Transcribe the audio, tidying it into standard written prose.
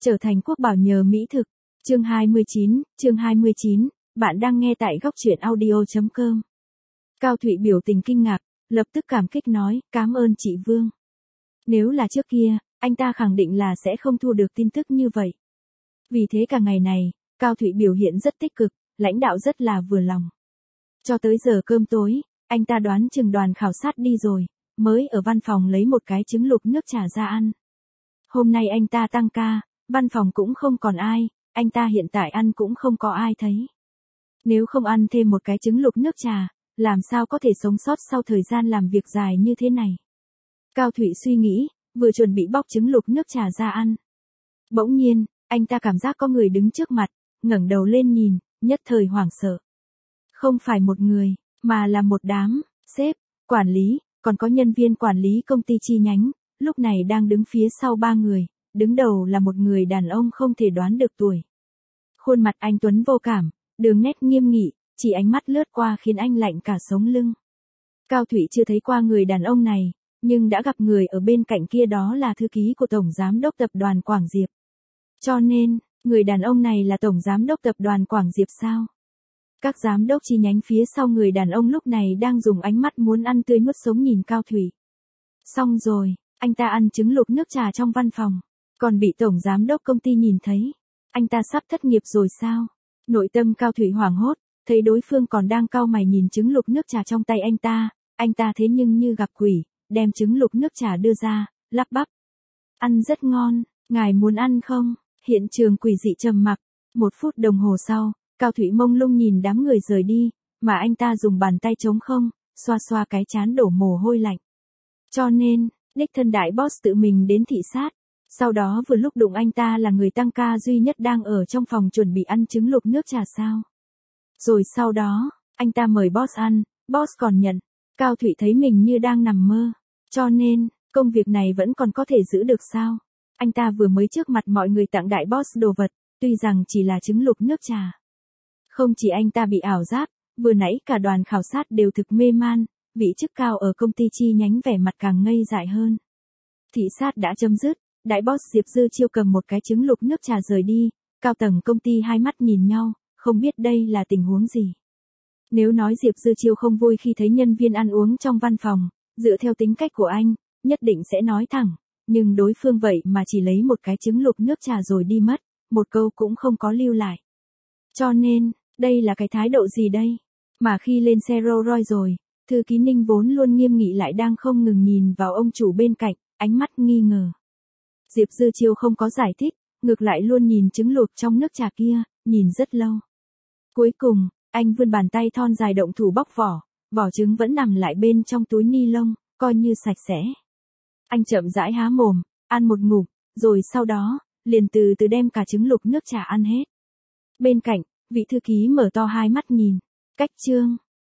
Trở thành quốc bảo nhờ mỹ thực. Chương 29, bạn đang nghe tại góc truyện audio.com. Cao Thụy biểu tình kinh ngạc, lập tức cảm kích nói, cảm ơn chị Vương. Nếu là trước kia, anh ta khẳng định là sẽ không thu được tin tức như vậy. Vì thế cả ngày này, Cao Thụy biểu hiện rất tích cực, lãnh đạo rất là vừa lòng. Cho tới giờ cơm tối, anh ta đoán chừng đoàn khảo sát đi rồi, mới ở văn phòng lấy một cái trứng luộc nước trà ra ăn. Hôm nay anh ta tăng ca, văn phòng cũng không còn ai, anh ta hiện tại ăn cũng không có ai thấy. Nếu không ăn thêm một cái trứng luộc nước trà, làm sao có thể sống sót sau thời gian làm việc dài như thế này? Cao Thụy suy nghĩ, vừa chuẩn bị bóc trứng luộc nước trà ra ăn. Bỗng nhiên, anh ta cảm giác có người đứng trước mặt, ngẩng đầu lên nhìn, nhất thời hoảng sợ. Không phải một người, mà là một đám, sếp, quản lý, còn có nhân viên quản lý công ty chi nhánh, lúc này đang đứng phía sau ba người, đứng đầu là một người đàn ông không thể đoán được tuổi. Khuôn mặt anh tuấn vô cảm, đường nét nghiêm nghị, chỉ ánh mắt lướt qua khiến anh lạnh cả sống lưng. Cao Thụy chưa thấy qua người đàn ông này, nhưng đã gặp người ở bên cạnh kia, đó là thư ký của Tổng Giám đốc Tập đoàn Quảng Diệp. Cho nên, người đàn ông này là Tổng Giám đốc Tập đoàn Quảng Diệp sao? Các giám đốc chi nhánh phía sau người đàn ông lúc này đang dùng ánh mắt muốn ăn tươi nuốt sống nhìn Cao Thụy. Xong rồi, anh ta ăn trứng luộc nước trà trong văn phòng, còn bị Tổng Giám đốc công ty nhìn thấy. Anh ta sắp thất nghiệp rồi sao? Nội tâm Cao Thụy hoảng hốt, thấy đối phương còn đang cau mày nhìn trứng luộc nước trà trong tay anh ta thế nhưng như gặp quỷ, đem trứng luộc nước trà đưa ra, lắp bắp. Ăn rất ngon, ngài muốn ăn không? Hiện trường quỷ dị trầm mặc. 1 phút đồng hồ sau, Cao Thụy mông lung nhìn đám người rời đi, mà anh ta dùng bàn tay trống không, xoa xoa cái trán đổ mồ hôi lạnh. Cho nên, đích thân đại boss tự mình đến thị sát. Sau đó vừa lúc đụng anh ta là người tăng ca duy nhất đang ở trong phòng chuẩn bị ăn trứng luộc nước trà sao. Rồi sau đó, anh ta mời boss ăn, boss còn nhận. Cao Thụy thấy mình như đang nằm mơ. Cho nên, công việc này vẫn còn có thể giữ được sao? Anh ta vừa mới trước mặt mọi người tặng đại boss đồ vật, tuy rằng chỉ là trứng luộc nước trà. Không chỉ anh ta bị ảo giác, vừa nãy cả đoàn khảo sát đều thực mê man, vị chức cao ở công ty chi nhánh vẻ mặt càng ngây dại hơn. Thị sát đã chấm dứt, đại boss Diệp Dư Chiêu cầm một cái trứng luộc nước trà rời đi, cao tầng công ty hai mắt nhìn nhau, không biết đây là tình huống gì. Nếu nói Diệp Dư Chiêu không vui khi thấy nhân viên ăn uống trong văn phòng, dựa theo tính cách của anh, nhất định sẽ nói thẳng, nhưng đối phương vậy mà chỉ lấy một cái trứng luộc nước trà rồi đi mất, một câu cũng không có lưu lại. Cho nên, đây là cái thái độ gì đây? Mà khi lên xe Rolls Royce rồi, thư ký Ninh vốn luôn nghiêm nghị lại đang không ngừng nhìn vào ông chủ bên cạnh, ánh mắt nghi ngờ. Diệp Dư Chiêu không có giải thích, ngược lại luôn nhìn trứng luộc trong nước trà kia, nhìn rất lâu. Cuối cùng, anh vươn bàn tay thon dài động thủ bóc vỏ, vỏ trứng vẫn nằm lại bên trong túi ni lông, coi như sạch sẽ. Anh chậm rãi há mồm, ăn một ngụm, rồi sau đó, liền từ từ đem cả trứng luộc nước trà ăn hết. Bên cạnh, vị thư ký mở to hai mắt nhìn. Cách chương.